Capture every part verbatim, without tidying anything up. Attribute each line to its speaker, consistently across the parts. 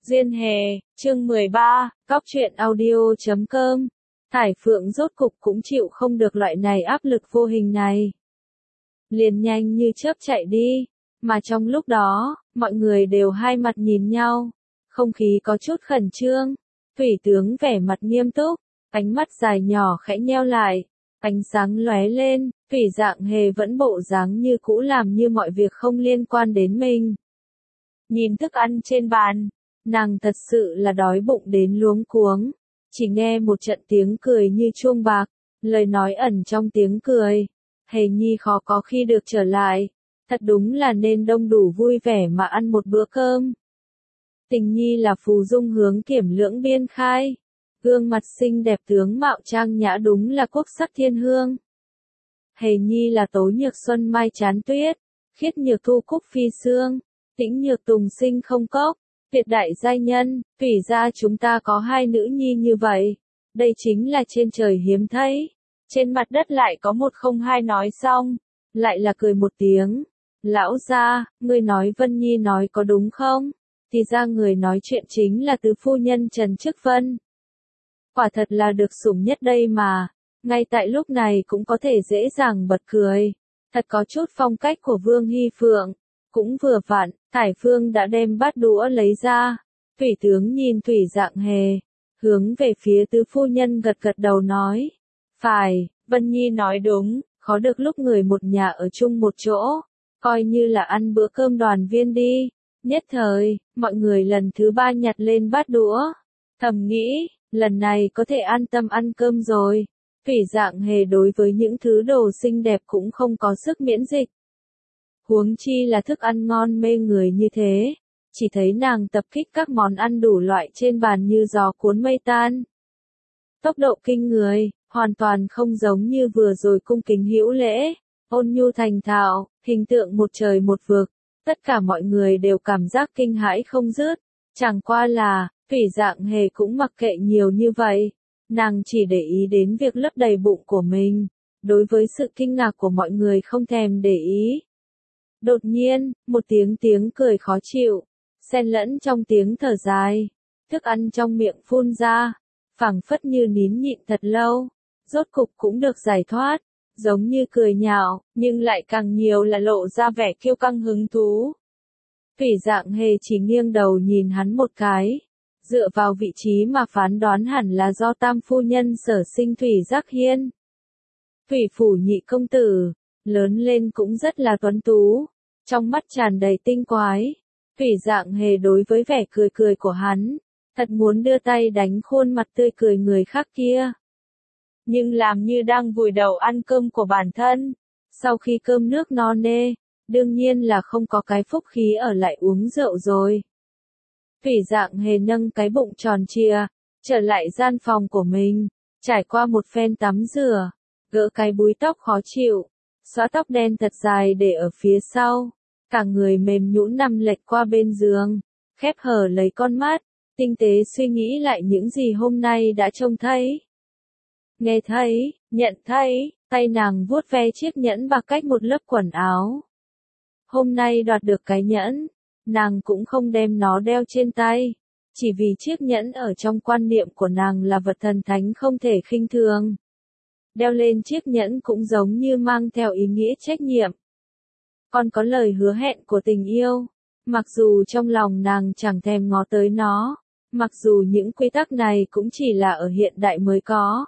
Speaker 1: Duyên Hề, chương mười ba, Cóc truyện audio chấm com. Thải Phượng rốt cục cũng chịu không được loại này áp lực vô hình này. Liền nhanh như chớp chạy đi, mà trong lúc đó, mọi người đều hai mặt nhìn nhau, không khí có chút khẩn trương. Thủy tướng vẻ mặt nghiêm túc, ánh mắt dài nhỏ khẽ nheo lại, ánh sáng lóe lên, Thủy Dạng Hề vẫn bộ dáng như cũ làm như mọi việc không liên quan đến mình. Nhìn thức ăn trên bàn, nàng thật sự là đói bụng đến luống cuống, chỉ nghe một trận tiếng cười như chuông bạc, lời nói ẩn trong tiếng cười. Hề Nhi khó có khi được trở lại, thật đúng là nên đông đủ vui vẻ mà ăn một bữa cơm. Tình Nhi là phù dung hướng kiểm lưỡng biên khai, gương mặt xinh đẹp tướng mạo trang nhã đúng là quốc sắc thiên hương. Hề Nhi là tố nhược xuân mai chán tuyết, khiết nhược thu cúc phi sương, tĩnh nhược tùng sinh không cốc, tuyệt đại giai nhân. Thủy gia chúng ta có hai nữ nhi như vậy, đây chính là trên trời hiếm thấy, trên mặt đất lại có một không hai. Nói xong, lại là cười một tiếng. Lão gia, ngươi nói Vân Nhi nói có đúng không? Thì ra người nói chuyện chính là tứ phu nhân Trần Chức Vân. Quả thật là được sủng nhất đây mà, ngay tại lúc này cũng có thể dễ dàng bật cười, thật có chút phong cách của Vương Hy Phượng. Cũng vừa vặn, Thải Phương đã đem bát đũa lấy ra. Thủy tướng nhìn Thủy Dạng Hề, hướng về phía tứ phu nhân gật gật đầu nói. Phải, Vân Nhi nói đúng, khó được lúc người một nhà ở chung một chỗ, coi như là ăn bữa cơm đoàn viên đi. Nhất thời, mọi người lần thứ ba nhặt lên bát đũa, thầm nghĩ, lần này có thể an tâm ăn cơm rồi. Thủy Dạng Hề đối với những thứ đồ xinh đẹp cũng không có sức miễn dịch. Huống chi là thức ăn ngon mê người như thế, chỉ thấy nàng tập kích các món ăn đủ loại trên bàn như gió cuốn mây tan. Tốc độ kinh người, hoàn toàn không giống như vừa rồi cung kính hữu lễ, ôn nhu thành thạo, hình tượng một trời một vực, tất cả mọi người đều cảm giác kinh hãi không dứt. Chẳng qua là, Thủy Dạng Hề cũng mặc kệ nhiều như vậy, nàng chỉ để ý đến việc lấp đầy bụng của mình, đối với sự kinh ngạc của mọi người không thèm để ý. Đột nhiên, một tiếng tiếng cười khó chịu, xen lẫn trong tiếng thở dài, thức ăn trong miệng phun ra, phảng phất như nín nhịn thật lâu, rốt cục cũng được giải thoát, giống như cười nhạo, nhưng lại càng nhiều là lộ ra vẻ kiêu căng hứng thú. Thủy Dạng Hề chỉ nghiêng đầu nhìn hắn một cái, dựa vào vị trí mà phán đoán hẳn là do tam phu nhân Sở Sinh Thủy Giác Hiên. Thủy phủ nhị công tử, lớn lên cũng rất là tuấn tú, trong mắt tràn đầy tinh quái. Thủy Dạng Hề đối với vẻ cười cười của hắn, thật muốn đưa tay đánh khuôn mặt tươi cười người khác kia. Nhưng làm như đang vùi đầu ăn cơm của bản thân, sau khi cơm nước no nê, đương nhiên là không có cái phúc khí ở lại uống rượu rồi. Thủy Dạng Hề nâng cái bụng tròn trịa, trở lại gian phòng của mình, trải qua một phen tắm rửa, gỡ cái búi tóc khó chịu, xõa tóc đen thật dài để ở phía sau, cả người mềm nhũn nằm lệch qua bên giường, khép hờ lấy con mắt, tinh tế suy nghĩ lại những gì hôm nay đã trông thấy. Nghe thấy, nhận thấy, tay nàng vuốt ve chiếc nhẫn bạc cách một lớp quần áo. Hôm nay đoạt được cái nhẫn, nàng cũng không đem nó đeo trên tay, chỉ vì chiếc nhẫn ở trong quan niệm của nàng là vật thần thánh không thể khinh thường. Đeo lên chiếc nhẫn cũng giống như mang theo ý nghĩa trách nhiệm. Còn có lời hứa hẹn của tình yêu, mặc dù trong lòng nàng chẳng thèm ngó tới nó, mặc dù những quy tắc này cũng chỉ là ở hiện đại mới có.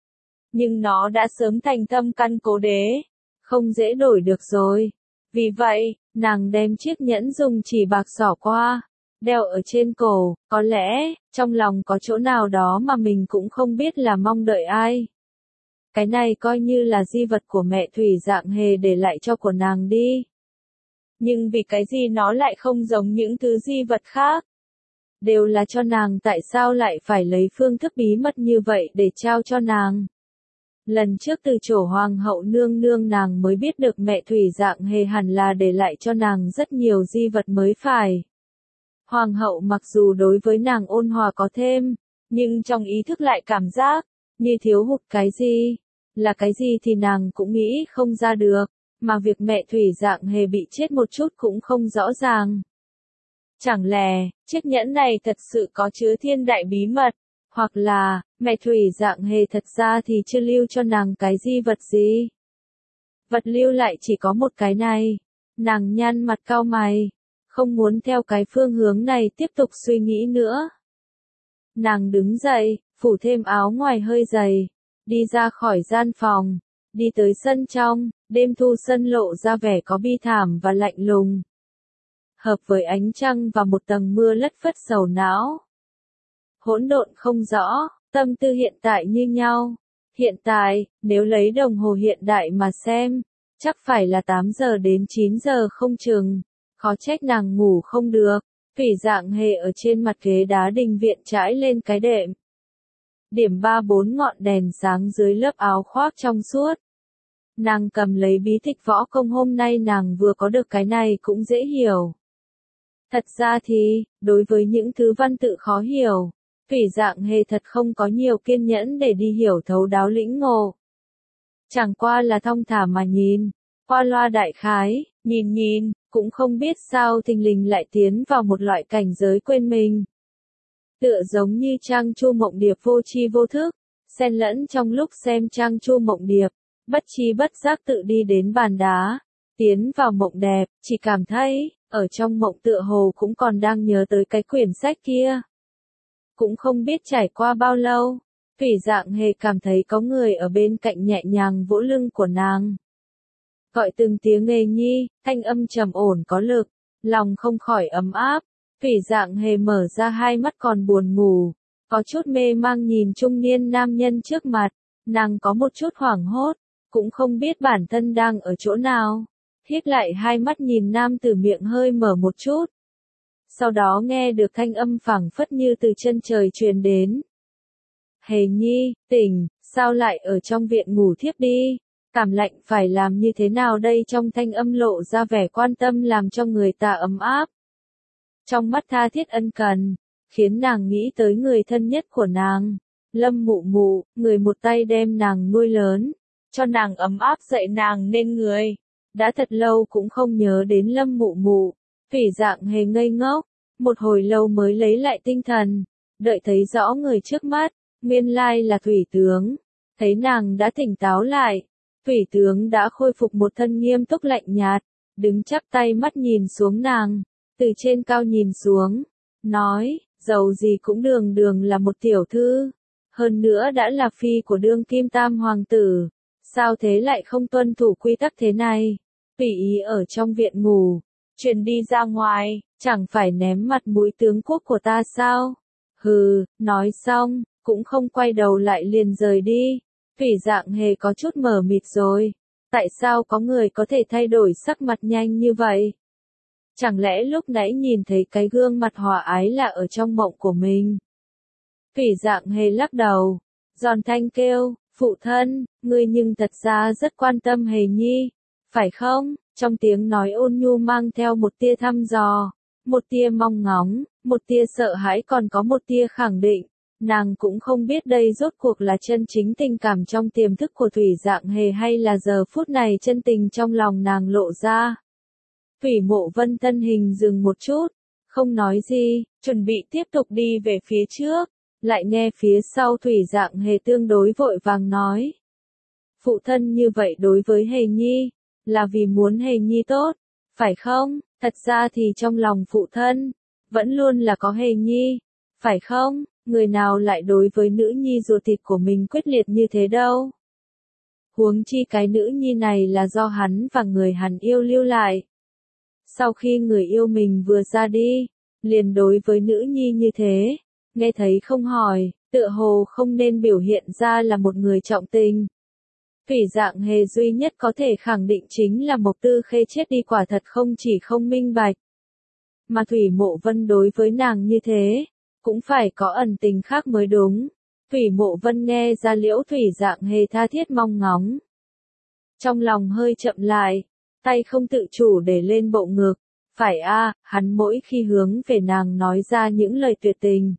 Speaker 1: Nhưng nó đã sớm thành thâm căn cố đế, không dễ đổi được rồi. Vì vậy, nàng đem chiếc nhẫn dùng chỉ bạc xỏ qua, đeo ở trên cổ, có lẽ, trong lòng có chỗ nào đó mà mình cũng không biết là mong đợi ai. Cái này coi như là di vật của mẹ Thủy Dạng Hề để lại cho của nàng đi. Nhưng vì cái gì nó lại không giống những thứ di vật khác? Đều là cho nàng, tại sao lại phải lấy phương thức bí mật như vậy để trao cho nàng? Lần trước từ chỗ hoàng hậu nương nương nàng mới biết được mẹ Thủy Dạng Hề hẳn là để lại cho nàng rất nhiều di vật mới phải. Hoàng hậu mặc dù đối với nàng ôn hòa có thêm, nhưng trong ý thức lại cảm giác như thiếu hụt cái gì, là cái gì thì nàng cũng nghĩ không ra được, mà việc mẹ Thủy Dạng Hề bị chết một chút cũng không rõ ràng. Chẳng lẽ, chiếc nhẫn này thật sự có chứa thiên đại bí mật, hoặc là, mẹ Thủy Dạng Hề thật ra thì chưa lưu cho nàng cái di vật gì. Vật lưu lại chỉ có một cái này. Nàng nhăn mặt cau mày, không muốn theo cái phương hướng này tiếp tục suy nghĩ nữa. Nàng đứng dậy, phủ thêm áo ngoài hơi dày, đi ra khỏi gian phòng, đi tới sân trong, đêm thu sân lộ ra vẻ có bi thảm và lạnh lùng. Hợp với ánh trăng và một tầng mưa lất phất sầu não. Hỗn độn không rõ, tâm tư hiện tại như nhau. Hiện tại, nếu lấy đồng hồ hiện đại mà xem, chắc phải là tám giờ đến chín giờ không chừng. Khó trách nàng ngủ không được. Thủy Dạng Hề ở trên mặt ghế đá đình viện trải lên cái đệm. Điểm ba bốn ngọn đèn sáng dưới lớp áo khoác trong suốt. Nàng cầm lấy bí tịch võ công hôm nay nàng vừa có được cái này cũng dễ hiểu. Thật ra thì, đối với những thứ văn tự khó hiểu, Thủy Dạng Hề thật không có nhiều kiên nhẫn để đi hiểu thấu đáo lĩnh ngộ. Chẳng qua là thong thả mà nhìn, qua loa đại khái, nhìn nhìn, cũng không biết sao thình lình lại tiến vào một loại cảnh giới quên mình. Tựa giống như Trang Chu Mộng Điệp vô tri vô thức, xen lẫn trong lúc xem Trang Chu Mộng Điệp, bất tri bất giác tự đi đến bàn đá, tiến vào mộng đẹp, chỉ cảm thấy, ở trong mộng tựa hồ cũng còn đang nhớ tới cái quyển sách kia. Cũng không biết trải qua bao lâu, Thủy Dạng Hề cảm thấy có người ở bên cạnh nhẹ nhàng vỗ lưng của nàng. Gọi từng tiếng Hề nhi, thanh âm trầm ổn có lực, lòng không khỏi ấm áp. Thủy Dạng Hề mở ra hai mắt còn buồn ngủ, có chút mê mang nhìn trung niên nam nhân trước mặt, nàng có một chút hoảng hốt, cũng không biết bản thân đang ở chỗ nào. Híp lại hai mắt nhìn nam tử miệng hơi mở một chút. Sau đó nghe được thanh âm phảng phất như từ chân trời truyền đến. Hề nhi, tỉnh, sao lại ở trong viện ngủ thiếp đi? Cảm lạnh phải làm như thế nào đây? Trong thanh âm lộ ra vẻ quan tâm làm cho người ta ấm áp. Trong mắt tha thiết ân cần, khiến nàng nghĩ tới người thân nhất của nàng, Lâm Mụ Mụ, người một tay đem nàng nuôi lớn, cho nàng ấm áp dạy nàng nên người. Đã thật lâu cũng không nhớ đến Lâm Mụ Mụ, Thủy Dạng Hề ngây ngốc, một hồi lâu mới lấy lại tinh thần, đợi thấy rõ người trước mắt, nguyên lai là Thủy Tướng. Thấy nàng đã tỉnh táo lại, Thủy Tướng đã khôi phục một thân nghiêm túc lạnh nhạt, đứng chắp tay mắt nhìn xuống nàng, từ trên cao nhìn xuống, nói, dầu gì cũng đường đường là một tiểu thư, hơn nữa đã là phi của đương kim tam hoàng tử, sao thế lại không tuân thủ quy tắc thế này, tùy ý ở trong viện ngủ, truyền đi ra ngoài, chẳng phải ném mặt mũi tướng quốc của ta sao? Hừ, nói xong, cũng không quay đầu lại liền rời đi. Thủy Dạng Hề có chút mờ mịt rồi, tại sao có người có thể thay đổi sắc mặt nhanh như vậy? Chẳng lẽ lúc nãy nhìn thấy cái gương mặt hòa ái là ở trong mộng của mình? Thủy Dạng Hề lắc đầu, giòn thanh kêu, phụ thân, ngươi nhưng thật ra rất quan tâm Hề nhi, phải không? Trong tiếng nói ôn nhu mang theo một tia thăm dò, một tia mong ngóng, một tia sợ hãi còn có một tia khẳng định. Nàng cũng không biết đây rốt cuộc là chân chính tình cảm trong tiềm thức của Thủy Dạng Hề hay là giờ phút này chân tình trong lòng nàng lộ ra. Thủy Mộ Vân thân hình dừng một chút, không nói gì, chuẩn bị tiếp tục đi về phía trước, lại nghe phía sau Thủy Dạng Hề tương đối vội vàng nói. Phụ thân như vậy đối với Hề nhi, là vì muốn Hề nhi tốt, phải không? Thật ra thì trong lòng phụ thân, vẫn luôn là có Hề nhi, phải không? Người nào lại đối với nữ nhi ruột thịt của mình quyết liệt như thế đâu? Huống chi cái nữ nhi này là do hắn và người hắn yêu lưu lại. Sau khi người yêu mình vừa ra đi, liền đối với nữ nhi như thế, nghe thấy không hỏi, tựa hồ không nên biểu hiện ra là một người trọng tình. Thủy Dạng Hề duy nhất có thể khẳng định chính là Mộc Tư Khê chết đi quả thật không chỉ không minh bạch. Mà Thủy Mộ Vân đối với nàng như thế, cũng phải có ẩn tình khác mới đúng. Thủy Mộ Vân nghe ra Liễu Thủy Dạng Hề tha thiết mong ngóng. Trong lòng hơi chậm lại, tay không tự chủ để lên bộ ngực. Phải a, hắn mỗi khi hướng về nàng nói ra những lời tuyệt tình.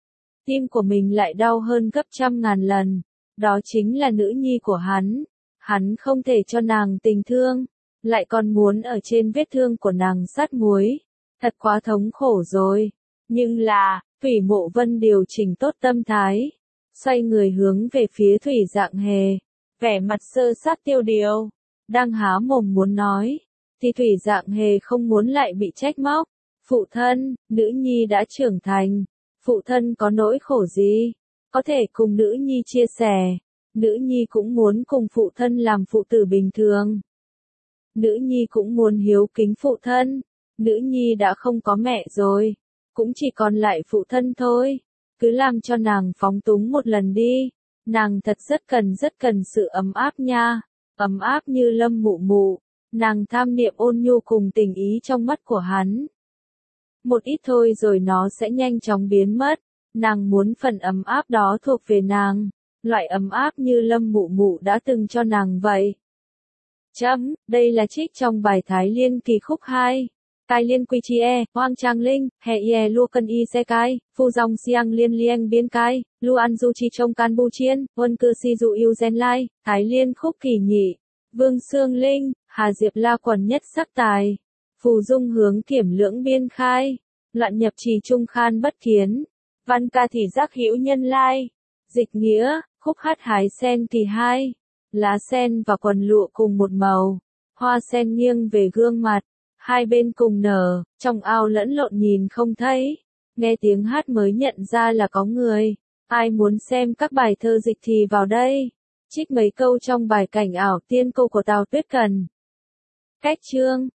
Speaker 1: Tim của mình lại đau hơn gấp trăm ngàn lần. Đó chính là nữ nhi của hắn. Hắn không thể cho nàng tình thương, lại còn muốn ở trên vết thương của nàng sát muối. Thật quá thống khổ rồi. Nhưng là, Thủy Mộ Vân điều chỉnh tốt tâm thái. Xoay người hướng về phía Thủy Dạng Hề. Vẻ mặt sơ sát tiêu điều. Đang há mồm muốn nói. Thì Thủy Dạng Hề không muốn lại bị trách móc. Phụ thân, nữ nhi đã trưởng thành. Phụ thân có nỗi khổ gì? Có thể cùng nữ nhi chia sẻ. Nữ nhi cũng muốn cùng phụ thân làm phụ tử bình thường. Nữ nhi cũng muốn hiếu kính phụ thân. Nữ nhi đã không có mẹ rồi. Cũng chỉ còn lại phụ thân thôi. Cứ làm cho nàng phóng túng một lần đi. Nàng thật rất cần rất cần sự ấm áp nha. Ấm áp như Lâm Mụ Mụ. Nàng tham niệm ôn nhu cùng tình ý trong mắt của hắn. Một ít thôi rồi nó sẽ nhanh chóng biến mất. Nàng muốn phần ấm áp đó thuộc về nàng. Loại ấm áp như Lâm Mụ Mụ đã từng cho nàng vậy. Chấm, đây là trích trong bài Thái Liên kỳ khúc hai. Cai liên quy chi e, hoang trang linh, hè ye lua cân y xe cai, phu dòng siang liên lieng biên cai, lu an du chi trong can bu chiên, huân cư si dụ yêu gen lai, Thái Liên khúc kỳ nhị. Vương Sương Linh, Hà Diệp La quần nhất sắc tài. Phù dung hướng kiểm lưỡng biên khai. Loạn nhập trì trung khan bất kiến. Văn ca thì giác hữu nhân lai. Dịch nghĩa, khúc hát hái sen kỳ hai. Lá sen và quần lụa cùng một màu. Hoa sen nghiêng về gương mặt. Hai bên cùng nở, trong ao lẫn lộn nhìn không thấy. Nghe tiếng hát mới nhận ra là có người. Ai muốn xem các bài thơ dịch thì vào đây. Trích mấy câu trong bài Cảnh ảo tiên cô của Tào Tuyết Cần. Cách chương